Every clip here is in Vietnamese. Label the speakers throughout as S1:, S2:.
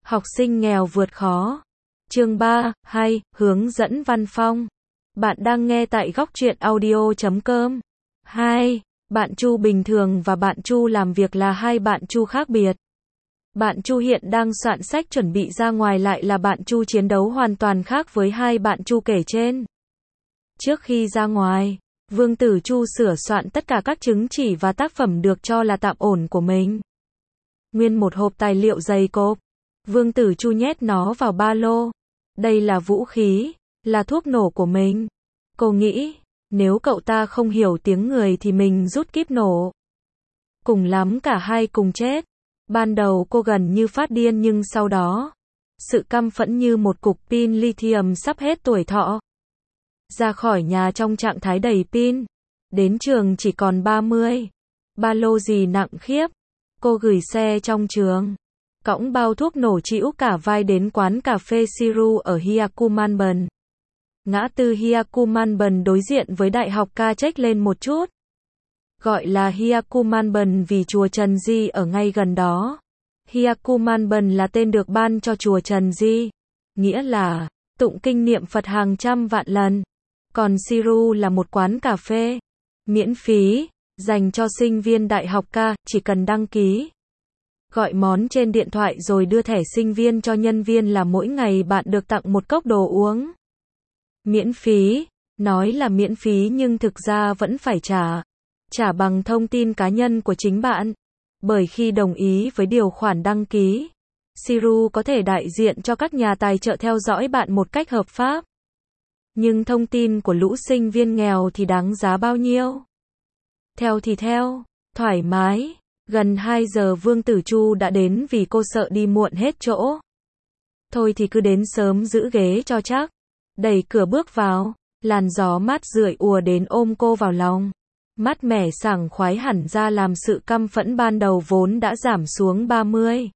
S1: Học sinh nghèo vượt khó. Chương 3, hay, hướng dẫn văn phong. Bạn đang nghe tại góc truyện audio.com. 2. Bạn Chu bình thường và bạn Chu làm việc là hai bạn Chu khác biệt. Bạn Chu hiện đang soạn sách chuẩn bị ra ngoài lại là bạn Chu chiến đấu hoàn toàn khác với hai bạn Chu kể trên. Trước khi ra ngoài, Vương Tử Chu sửa soạn tất cả các chứng chỉ và tác phẩm được cho là tạm ổn của mình. Nguyên một hộp tài liệu dày cộp. Vương Tử Chu nhét nó vào ba lô. Đây là vũ khí, là thuốc nổ của mình. Cô nghĩ, nếu cậu ta không hiểu tiếng người thì mình rút kíp nổ. Cùng lắm cả hai cùng chết. Ban đầu cô gần như phát điên nhưng sau đó, sự căm phẫn như một cục pin lithium sắp hết tuổi thọ. Ra khỏi nhà trong trạng thái đầy pin. Đến trường chỉ còn 30. Ba lô gì nặng khiếp. Cô gửi xe trong trường. Cõng bao thuốc nổ trĩu cả vai đến quán cà phê Siru ở Hyakumanban. Ngã tư Hyakumanban đối diện với Đại học Kachek lên một chút. Gọi là Hyakumanban vì chùa Trần Di ở ngay gần đó. Hyakumanban là tên được ban cho chùa Trần Di, nghĩa là tụng kinh niệm Phật hàng trăm vạn lần. Còn Siru là một quán cà phê miễn phí, dành cho sinh viên đại học K, chỉ cần đăng ký. Gọi món trên điện thoại rồi đưa thẻ sinh viên cho nhân viên là mỗi ngày bạn được tặng một cốc đồ uống. Miễn phí, nói là miễn phí nhưng thực ra vẫn phải trả. Trả bằng thông tin cá nhân của chính bạn. Bởi khi đồng ý với điều khoản đăng ký, Siru có thể đại diện cho các nhà tài trợ theo dõi bạn một cách hợp pháp. Nhưng thông tin của lũ sinh viên nghèo thì đáng giá bao nhiêu? Theo thì theo, thoải mái. Gần 2 giờ Vương Tử Chu đã đến vì cô sợ đi muộn hết chỗ. Thôi thì cứ đến sớm giữ ghế cho chắc. Đẩy cửa bước vào, làn gió mát rượi ùa đến ôm cô vào lòng. Mát mẻ sảng khoái hẳn ra làm sự căm phẫn ban đầu vốn đã giảm xuống 30.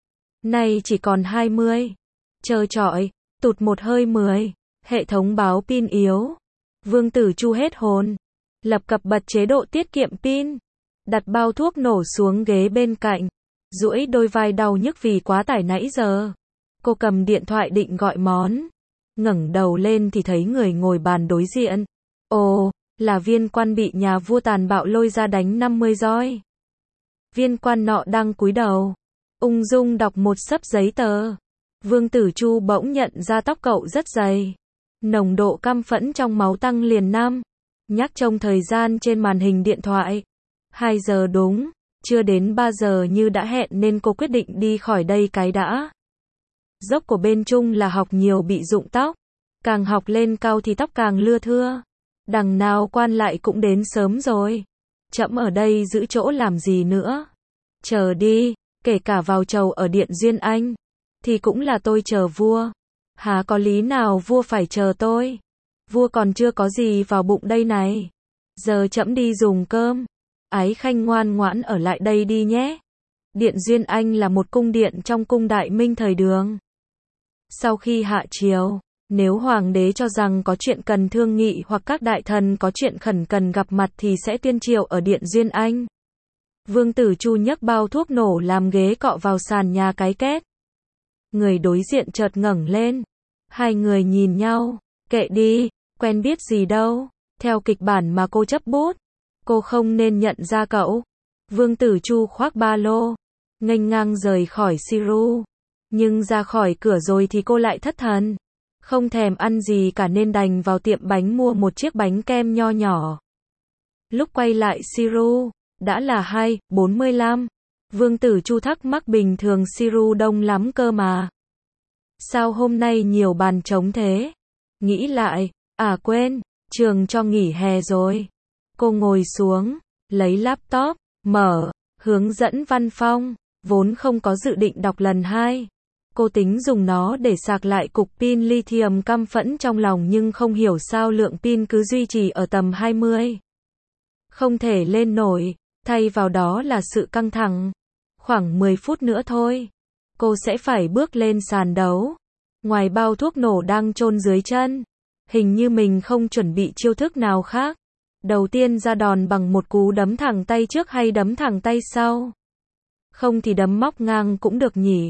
S1: Nay chỉ còn 20. Trơ trọi, tụt một hơi 10. Hệ thống báo pin yếu. Vương Tử Chu hết hồn. Lập cập bật chế độ tiết kiệm pin. Đặt bao thuốc nổ xuống ghế bên cạnh. Duỗi đôi vai đau nhức vì quá tải nãy giờ. Cô cầm điện thoại định gọi món. Ngẩng đầu lên thì thấy người ngồi bàn đối diện. Ồ, là viên quan bị nhà vua tàn bạo lôi ra đánh 50 roi. Viên quan nọ đang cúi đầu, ung dung đọc một xấp giấy tờ. Vương Tử Chu bỗng nhận ra tóc cậu rất dày. Nồng độ căm phẫn trong máu tăng liền 5. Nhắc trông thời gian trên màn hình điện thoại. 2 giờ đúng, chưa đến 3 giờ như đã hẹn nên cô quyết định đi khỏi đây cái đã. Dốc của bên Trung là học nhiều bị rụng tóc. Càng học lên cao thì tóc càng lưa thưa. Đằng nào quan lại cũng đến sớm rồi. Trẫm ở đây giữ chỗ làm gì nữa. Chờ đi, kể cả vào chầu ở Điện Duyên Anh. Thì cũng là tôi chờ vua. Há có lý nào vua phải chờ tôi. Vua còn chưa có gì vào bụng đây này. Giờ trẫm đi dùng cơm. Ái Khanh ngoan ngoãn ở lại đây đi nhé. Điện Duyên Anh là một cung điện trong cung Đại Minh thời Đường. Sau khi hạ triều, nếu hoàng đế cho rằng có chuyện cần thương nghị hoặc các đại thần có chuyện khẩn cần gặp mặt thì sẽ tuyên triều ở Điện Duyên Anh. Vương Tử Chu nhấc bao thuốc nổ làm ghế cọ vào sàn nhà cái két. Người đối diện chợt ngẩng lên. Hai người nhìn nhau. Kệ đi, quen biết gì đâu. Theo kịch bản mà cô chấp bút. Cô không nên nhận ra cậu. Vương Tử Chu khoác ba lô. Nghênh ngang rời khỏi Siru. Nhưng ra khỏi cửa rồi thì cô lại thất thần. Không thèm ăn gì cả nên đành vào tiệm bánh mua một chiếc bánh kem nho nhỏ. Lúc quay lại Siru, đã là 2:45. Vương Tử Chu thắc mắc bình thường Siru đông lắm cơ mà. Sao hôm nay nhiều bàn trống thế? Nghĩ lại, quên, trường cho nghỉ hè rồi. Cô ngồi xuống, lấy laptop, mở, hướng dẫn văn phong, vốn không có dự định đọc lần 2. Cô tính dùng nó để sạc lại cục pin lithium căm phẫn trong lòng nhưng không hiểu sao lượng pin cứ duy trì ở tầm 20. Không thể lên nổi, thay vào đó là sự căng thẳng. Khoảng 10 phút nữa thôi, cô sẽ phải bước lên sàn đấu. Ngoài bao thuốc nổ đang chôn dưới chân, hình như mình không chuẩn bị chiêu thức nào khác. Đầu tiên ra đòn bằng một cú đấm thẳng tay trước hay đấm thẳng tay sau? Không thì đấm móc ngang cũng được nhỉ.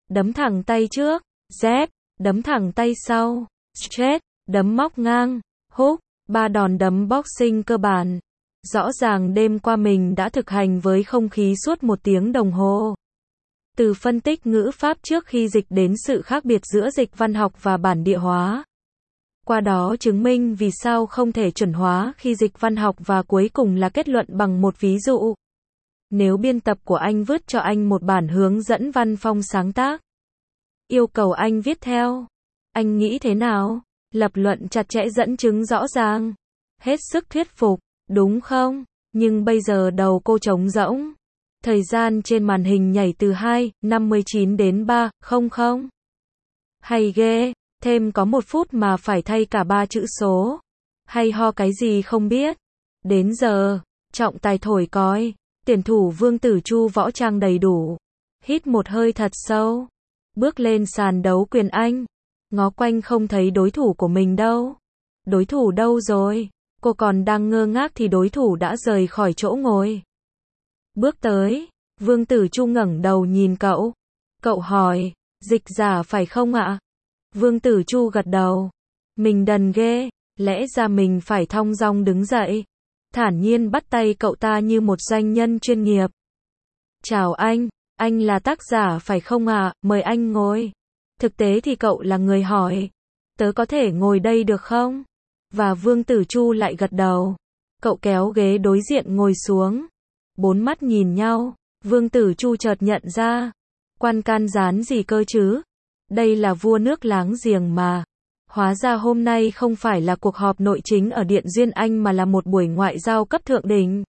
S1: đấm thẳng tay trước, jab, đấm thẳng tay sau, straight, đấm móc ngang, hook, 3 đòn đấm boxing cơ bản. Rõ ràng đêm qua mình đã thực hành với không khí suốt 1 tiếng đồng hồ. Từ phân tích ngữ pháp trước khi dịch đến sự khác biệt giữa dịch văn học và bản địa hóa. Qua đó chứng minh vì sao không thể chuẩn hóa khi dịch văn học và cuối cùng là kết luận bằng một ví dụ. Nếu biên tập của anh vứt cho anh một bản hướng dẫn văn phong sáng tác, yêu cầu anh viết theo, anh nghĩ thế nào? Lập luận chặt chẽ, dẫn chứng rõ ràng, hết sức thuyết phục, đúng không? Nhưng bây giờ đầu cô trống rỗng. Thời gian trên màn hình nhảy từ 2:59 đến 3:00. Hay ghê, thêm có 1 phút mà phải thay cả 3 chữ số. Hay ho cái gì không biết. Đến giờ, trọng tài thổi còi, tuyển thủ Vương Tử Chu võ trang đầy đủ. Hít một hơi thật sâu, bước lên sàn đấu quyền Anh. Ngó quanh không thấy đối thủ của mình đâu. Đối thủ đâu rồi? Cô còn đang ngơ ngác thì đối thủ đã rời khỏi chỗ ngồi. Bước tới, Vương Tử Chu ngẩng đầu nhìn cậu. Cậu hỏi, dịch giả phải không ạ? Vương Tử Chu gật đầu. Mình đần ghê, lẽ ra mình phải thong dong đứng dậy. Thản nhiên bắt tay cậu ta như một doanh nhân chuyên nghiệp. Chào anh là tác giả phải không ạ? Mời anh ngồi. Thực tế thì cậu là người hỏi. Tớ có thể ngồi đây được không? Và Vương Tử Chu lại gật đầu. Cậu kéo ghế đối diện ngồi xuống. 4 mắt nhìn nhau. Vương Tử Chu chợt nhận ra. Quan can gián gì cơ chứ? Đây là vua nước láng giềng mà. Hóa ra hôm nay không phải là cuộc họp nội chính ở Điện Duyên Anh mà là một buổi ngoại giao cấp thượng đỉnh.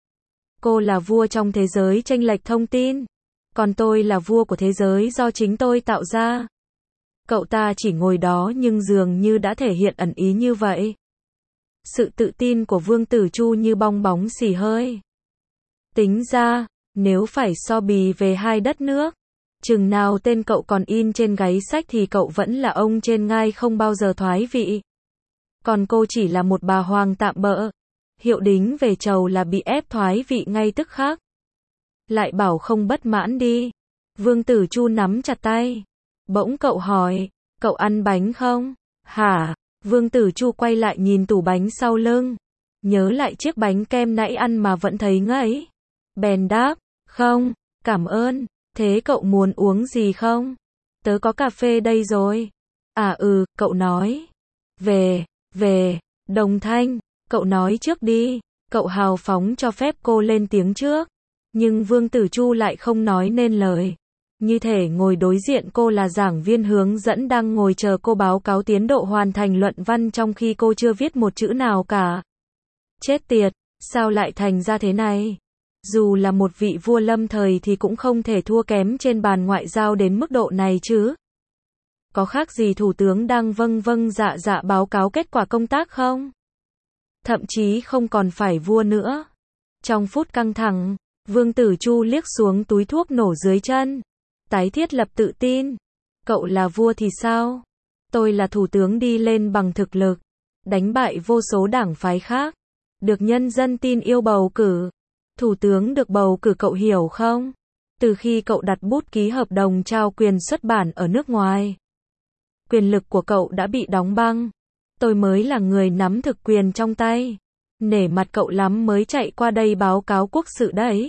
S1: Cô là vua trong thế giới chênh lệch thông tin. Còn tôi là vua của thế giới do chính tôi tạo ra. Cậu ta chỉ ngồi đó nhưng dường như đã thể hiện ẩn ý như vậy. Sự tự tin của Vương Tử Chu như bong bóng xì hơi. Tính ra, nếu phải so bì về hai đất nước, chừng nào tên cậu còn in trên gáy sách thì cậu vẫn là ông trên ngai không bao giờ thoái vị. Còn cô chỉ là một bà hoàng tạm bợ. Hiệu đính về chầu là bị ép thoái vị ngay tức khắc. Lại bảo không bất mãn đi. Vương Tử Chu nắm chặt tay. Bỗng cậu hỏi, cậu ăn bánh không? Hả? Vương Tử Chu quay lại nhìn tủ bánh sau lưng. Nhớ lại chiếc bánh kem nãy ăn mà vẫn thấy ngấy. Bèn đáp, không, cảm ơn. Thế cậu muốn uống gì không? Tớ có cà phê đây rồi. À cậu nói. Về, Đồng Thanh, cậu nói trước đi. Cậu hào phóng cho phép cô lên tiếng trước. Nhưng Vương Tử Chu lại không nói nên lời. Như thể ngồi đối diện cô là giảng viên hướng dẫn đang ngồi chờ cô báo cáo tiến độ hoàn thành luận văn trong khi cô chưa viết một chữ nào cả. Chết tiệt, sao lại thành ra thế này? Dù là một vị vua lâm thời thì cũng không thể thua kém trên bàn ngoại giao đến mức độ này chứ. Có khác gì thủ tướng đang vâng dạ báo cáo kết quả công tác không? Thậm chí không còn phải vua nữa. Trong phút căng thẳng, Vương Tử Chu liếc xuống túi thuốc nổ dưới chân. Tái thiết lập tự tin. Cậu là vua thì sao? Tôi là thủ tướng đi lên bằng thực lực. Đánh bại vô số đảng phái khác. Được nhân dân tin yêu bầu cử. Thủ tướng được bầu cử cậu hiểu không? Từ khi cậu đặt bút ký hợp đồng trao quyền xuất bản ở nước ngoài. Quyền lực của cậu đã bị đóng băng. Tôi mới là người nắm thực quyền trong tay. Nể mặt cậu lắm mới chạy qua đây báo cáo quốc sự đấy.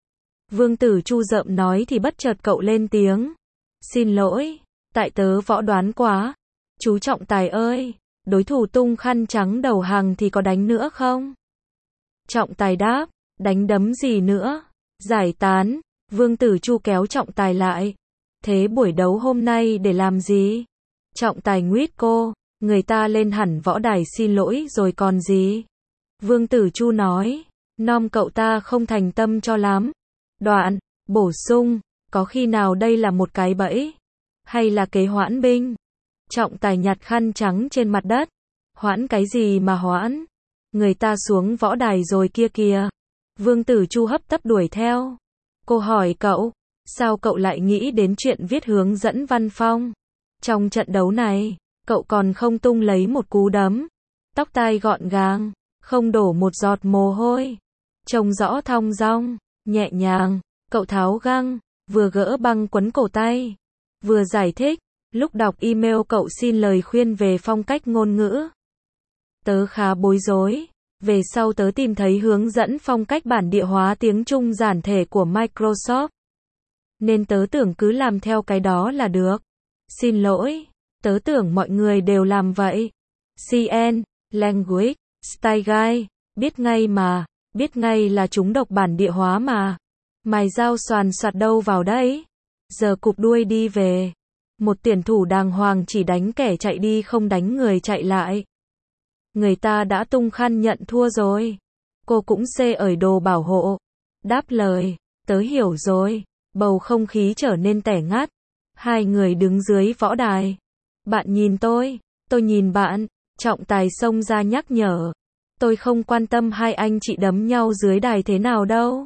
S1: Vương Tử Chu rợm nói thì bất chợt cậu lên tiếng. Xin lỗi, tại tớ võ đoán quá. Chú trọng tài ơi, đối thủ tung khăn trắng đầu hàng thì có đánh nữa không? Trọng tài đáp, đánh đấm gì nữa? Giải tán. Vương Tử Chu kéo trọng tài lại. Thế buổi đấu hôm nay để làm gì? Trọng tài nguyết cô, người ta lên hẳn võ đài xin lỗi rồi còn gì? Vương Tử Chu nói, nom cậu ta không thành tâm cho lắm. Đoạn, bổ sung, có khi nào đây là một cái bẫy? Hay là kế hoãn binh? Trọng tài nhặt khăn trắng trên mặt đất. Hoãn cái gì mà hoãn? Người ta xuống võ đài rồi kia kìa. Vương Tử Chu hấp tấp đuổi theo. Cô hỏi cậu, sao cậu lại nghĩ đến chuyện viết hướng dẫn văn phong? Trong trận đấu này, cậu còn không tung lấy một cú đấm. Tóc tai gọn gàng, không đổ một giọt mồ hôi. Trông rõ thong dong, nhẹ nhàng. Cậu tháo găng, vừa gỡ băng quấn cổ tay. vừa giải thích. Lúc đọc email cậu xin lời khuyên về phong cách ngôn ngữ. Tớ khá bối rối. Về sau tớ tìm thấy hướng dẫn phong cách bản địa hóa tiếng Trung giản thể của Microsoft. Nên tớ tưởng cứ làm theo cái đó là được. Xin lỗi, tớ tưởng mọi người đều làm vậy. CN, Language, Style Guide, biết ngay mà, biết ngay là chúng độc bản địa hóa mà. Mày giao soàn soạt đâu vào đấy? Giờ cụp đuôi đi về. Một tuyển thủ đàng hoàng chỉ đánh kẻ chạy đi không đánh người chạy lại. Người ta đã tung khăn nhận thua rồi. Cô cũng xê ởi đồ bảo hộ. Đáp lời, tớ hiểu rồi. Bầu không khí trở nên tẻ ngắt. Hai người đứng dưới võ đài. Bạn nhìn tôi nhìn bạn. Trọng tài xông ra nhắc nhở. Tôi không quan tâm hai anh chị đấm nhau dưới đài thế nào đâu.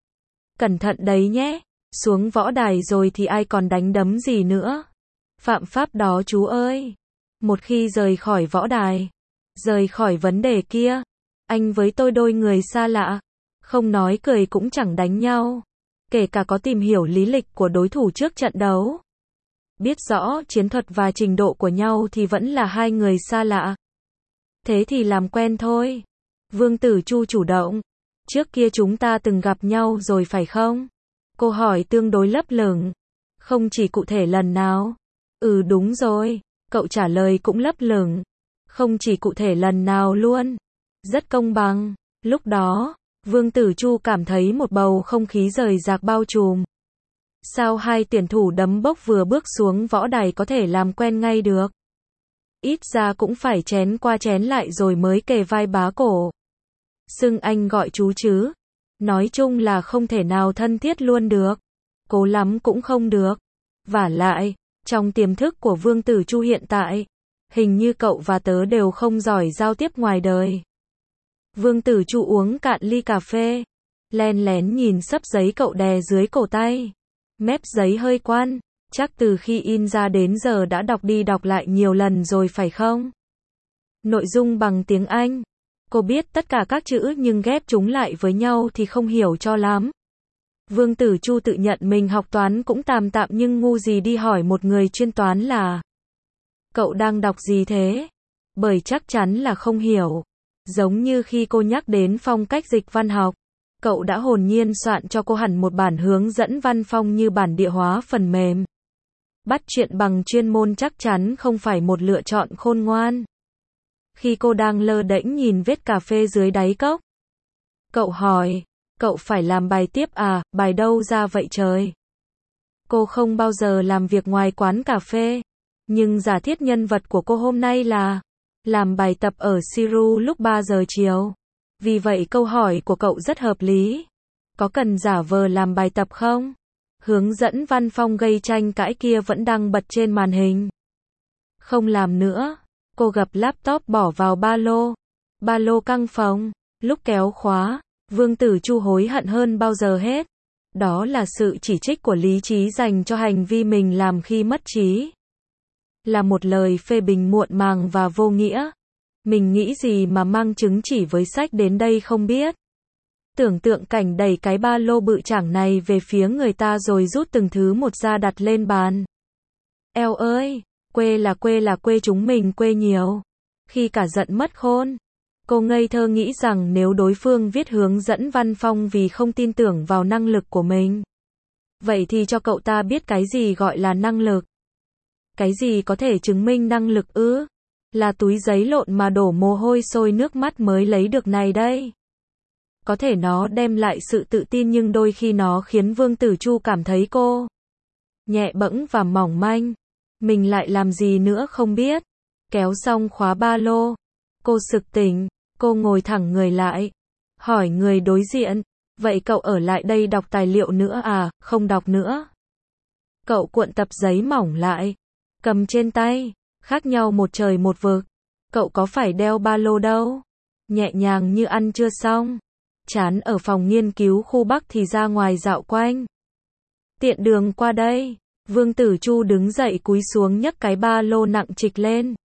S1: Cẩn thận đấy nhé. Xuống võ đài rồi thì ai còn đánh đấm gì nữa. Phạm pháp đó chú ơi. Một khi rời khỏi võ đài, rời khỏi vấn đề kia, anh với tôi đôi người xa lạ, không nói cười cũng chẳng đánh nhau, kể cả có tìm hiểu lý lịch của đối thủ trước trận đấu. Biết rõ chiến thuật và trình độ của nhau thì vẫn là hai người xa lạ. Thế thì làm quen thôi. Vương Tử Chu chủ động. Trước kia chúng ta từng gặp nhau rồi phải không? Cô hỏi tương đối lấp lửng. Không chỉ cụ thể lần nào. Ừ đúng rồi. Cậu trả lời cũng lấp lửng. Không chỉ cụ thể lần nào luôn. Rất công bằng. Lúc đó, Vương Tử Chu cảm thấy một bầu không khí rời rạc bao trùm. Sao hai tuyển thủ đấm bốc vừa bước xuống võ đài có thể làm quen ngay được? Ít ra cũng phải chén qua chén lại rồi mới kề vai bá cổ. Xưng anh gọi chú chứ. Nói chung là không thể nào thân thiết luôn được. Cố lắm cũng không được. Vả lại, trong tiềm thức của Vương Tử Chu hiện tại, hình như cậu và tớ đều không giỏi giao tiếp ngoài đời. Vương Tử Chu uống cạn ly cà phê, len lén nhìn xấp giấy cậu đè dưới cổ tay. Mép giấy hơi quan, chắc từ khi in ra đến giờ đã đọc đi đọc lại nhiều lần rồi phải không? Nội dung bằng tiếng Anh. Cô biết tất cả các chữ nhưng ghép chúng lại với nhau thì không hiểu cho lắm. Vương Tử Chu tự nhận mình học toán cũng tạm tạm nhưng ngu gì đi hỏi một người chuyên toán là cậu đang đọc gì thế? Bởi chắc chắn là không hiểu. Giống như khi cô nhắc đến phong cách dịch văn học, cậu đã hồn nhiên soạn cho cô hẳn một bản hướng dẫn văn phong như bản địa hóa phần mềm. Bắt chuyện bằng chuyên môn chắc chắn không phải một lựa chọn khôn ngoan. Khi cô đang lơ đễnh nhìn vết cà phê dưới đáy cốc, cậu hỏi, cậu phải làm bài tiếp à, bài đâu ra vậy trời? Cô không bao giờ làm việc ngoài quán cà phê, nhưng giả thiết nhân vật của cô hôm nay là làm bài tập ở Siru lúc 3 giờ chiều. Vì vậy câu hỏi của cậu rất hợp lý. Có cần giả vờ làm bài tập không? Hướng dẫn văn phong gây tranh cãi kia vẫn đang bật trên màn hình. Không làm nữa. Cô gập laptop bỏ vào ba lô. Ba lô căng phồng. Lúc kéo khóa, Vương Tử Chu hối hận hơn bao giờ hết. Đó là sự chỉ trích của lý trí dành cho hành vi mình làm khi mất trí. Là một lời phê bình muộn màng và vô nghĩa. Mình nghĩ gì mà mang chứng chỉ với sách đến đây không biết. Tưởng tượng cảnh đẩy cái ba lô bự chảng này về phía người ta rồi rút từng thứ một ra đặt lên bàn. Eo ơi, quê là quê chúng mình quê nhiều. Khi cả giận mất khôn, cô ngây thơ nghĩ rằng nếu đối phương viết hướng dẫn văn phong vì không tin tưởng vào năng lực của mình, vậy thì cho cậu ta biết cái gì gọi là năng lực. Cái gì có thể chứng minh năng lực ư? Là túi giấy lộn mà đổ mồ hôi sôi nước mắt mới lấy được này đây. Có thể nó đem lại sự tự tin nhưng đôi khi nó khiến Vương Tử Chu cảm thấy cô nhẹ bẫng và mỏng manh. Mình lại làm gì nữa không biết. Kéo xong khóa ba lô, cô sực tỉnh, cô ngồi thẳng người lại, hỏi người đối diện, vậy cậu ở lại đây đọc tài liệu nữa à? Không đọc nữa. Cậu cuộn tập giấy mỏng lại, cầm trên tay, khác nhau một trời một vực. Cậu có phải đeo ba lô đâu. Nhẹ nhàng như ăn chưa xong. Chán ở phòng nghiên cứu khu Bắc thì ra ngoài dạo quanh. Tiện đường qua đây. Vương Tử Chu đứng dậy cúi xuống nhấc cái ba lô nặng trịch lên.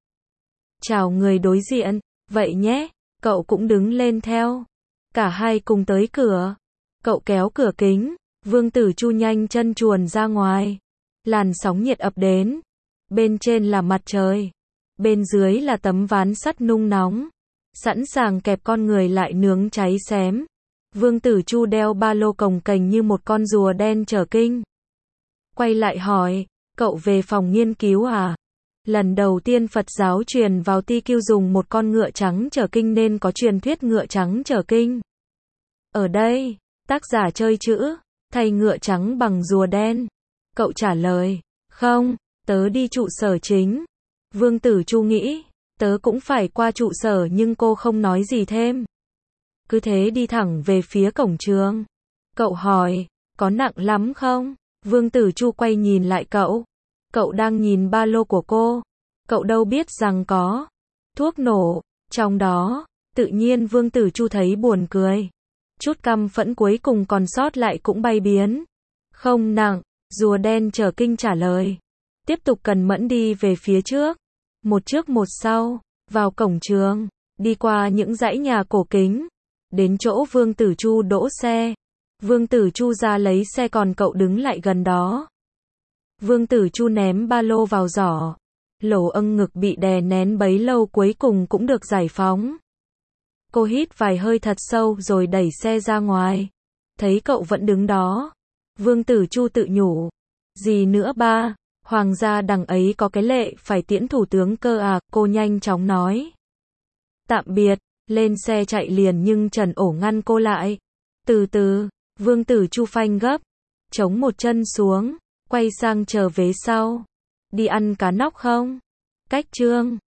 S1: Chào người đối diện, vậy nhé, cậu cũng đứng lên theo. Cả hai cùng tới cửa. Cậu kéo cửa kính, Vương Tử Chu nhanh chân chuồn ra ngoài. Làn sóng nhiệt ập đến. Bên trên là mặt trời. Bên dưới là tấm ván sắt nung nóng. Sẵn sàng kẹp con người lại nướng cháy xém. Vương Tử Chu đeo ba lô cồng kềnh như một con rùa đen chở kinh. Quay lại hỏi, cậu về phòng nghiên cứu à? Lần đầu tiên Phật giáo truyền vào TQ dùng một con ngựa trắng chở kinh nên có truyền thuyết ngựa trắng chở kinh. Ở đây, tác giả chơi chữ, thay ngựa trắng bằng rùa đen. Cậu trả lời, không, tớ đi trụ sở chính. Vương Tử Chu nghĩ, tớ cũng phải qua trụ sở nhưng cô không nói gì thêm. Cứ thế đi thẳng về phía cổng trường. Cậu hỏi, có nặng lắm không? Vương Tử Chu quay nhìn lại cậu. Cậu đang nhìn ba lô của cô. Cậu đâu biết rằng có thuốc nổ trong đó. Tự nhiên Vương Tử Chu thấy buồn cười. Chút căm phẫn cuối cùng còn sót lại cũng bay biến. Không nặng, rùa đen chở kinh trả lời. Tiếp tục cẩn mẫn đi về phía trước. Một trước một sau, vào cổng trường, đi qua những dãy nhà cổ kính. Đến chỗ Vương Tử Chu đỗ xe. Vương Tử Chu ra lấy xe còn cậu đứng lại gần đó. Vương Tử Chu ném ba lô vào giỏ. Lỗ âng ngực bị đè nén bấy lâu cuối cùng cũng được giải phóng. Cô hít vài hơi thật sâu rồi đẩy xe ra ngoài. Thấy cậu vẫn đứng đó. Vương Tử Chu tự nhủ. Gì nữa ba? Hoàng gia đằng ấy có cái lệ phải tiễn thủ tướng cơ à? Cô nhanh chóng nói. Tạm biệt. Lên xe chạy liền nhưng Trần Ổ ngăn cô lại. Từ từ. Vương Tử Chu phanh gấp. Chống một chân xuống. Quay sang chờ vế sau. Đi ăn cá nóc không? Cách chương